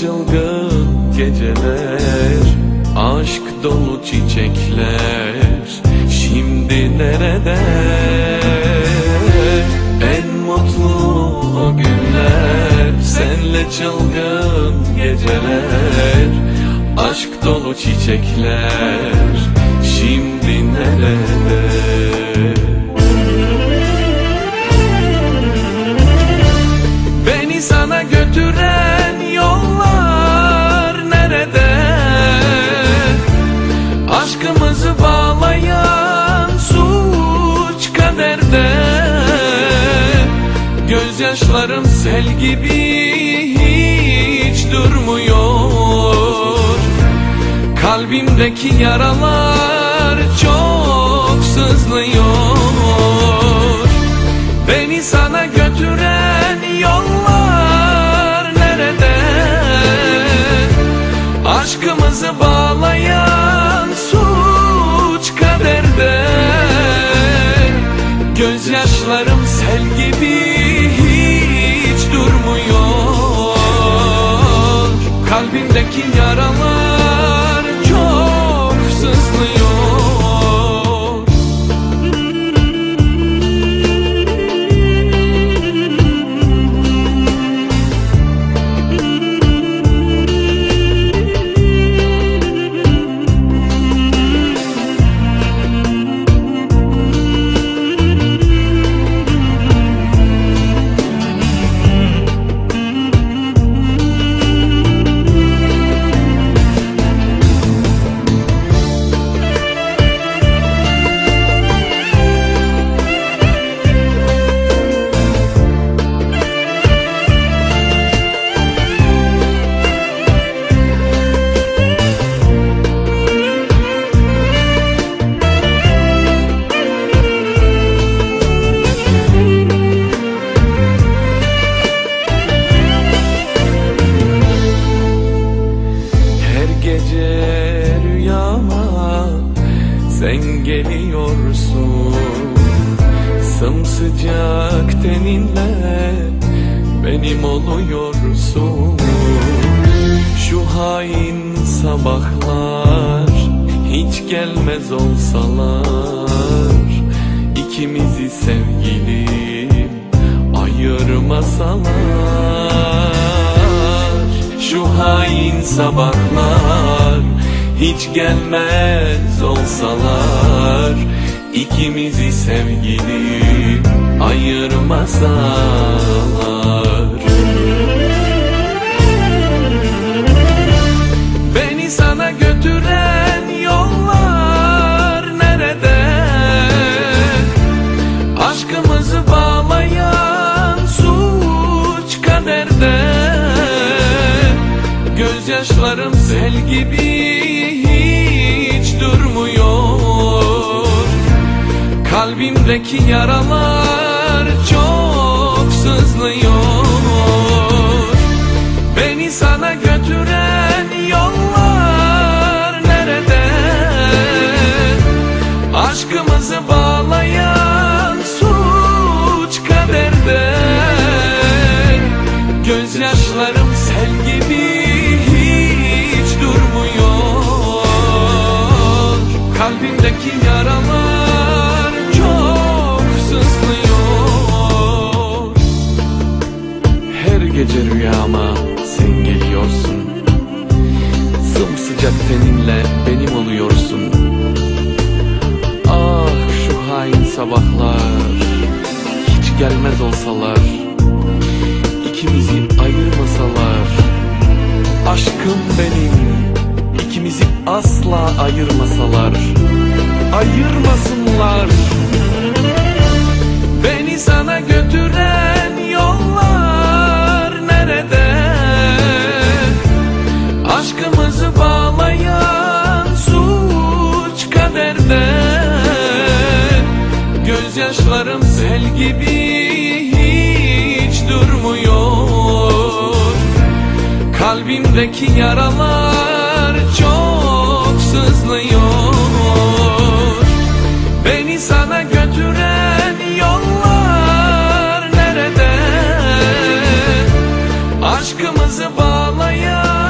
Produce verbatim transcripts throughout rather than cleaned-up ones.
çılgın geceler, aşk dolu çiçekler şimdi nerede? En mutlu o günler, senle çılgın geceler, aşk dolu çiçekler şimdi nerede? Beni sana götüren yollar nerede? Aşkımızı bağlayan suç kaderde. Gözyaşlarım sel gibi hiç durmuyor. Kalbimdeki yaralar çok sızlıyor. Beni sana götüren yollar nerede? Aşkımızı bağlayan suç kaderde. Gözyaşlarım sel gibi hiç durmuyor. Kalbimdeki yaralar çok sızlıyor. Sen geliyorsun, sımsıcak teninle benim oluyorsun. Şu hain sabahlar hiç gelmez olsalar, ikimizi sevgilim ayırmasalar. Şu hain sabahlar hiç gelmez olsalar, ikimizi sevgilim ayırmasalar. Beni sana götüren yollar nerede? Aşkımızı bağlayan suç kaderde. Gözyaşlarım sel gibi hiç durmuyor. Kalbimdeki yaralar çok sızlıyor. Beni sana götüren yollar nerede? Aşkımızı bağlayan suç kaderde. Gözyaşlarım sel gibi hiç durmuyor. Kalbimdeki yaralar çok sızlıyor. Her gece rüyama sen geliyorsun, sımsıcak teninle benim oluyorsun. Ah şu hain sabahlar hiç gelmez olsalar, ikimizi ayırmasalar. Aşkım benim, ikimizi asla ayırmasalar. Ayırmasınlar. Beni sana götüren yollar nerede? Aşkımızı bağlayan suç kaderde. Gözyaşlarım sel gibi hiç durmuyor. Kalbimdeki yaralar çok sızlıyor. Beni sana götüren yollar nerede? Aşkımızı bağlayan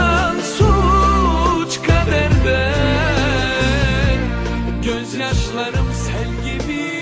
gözyaşlarım sel gibi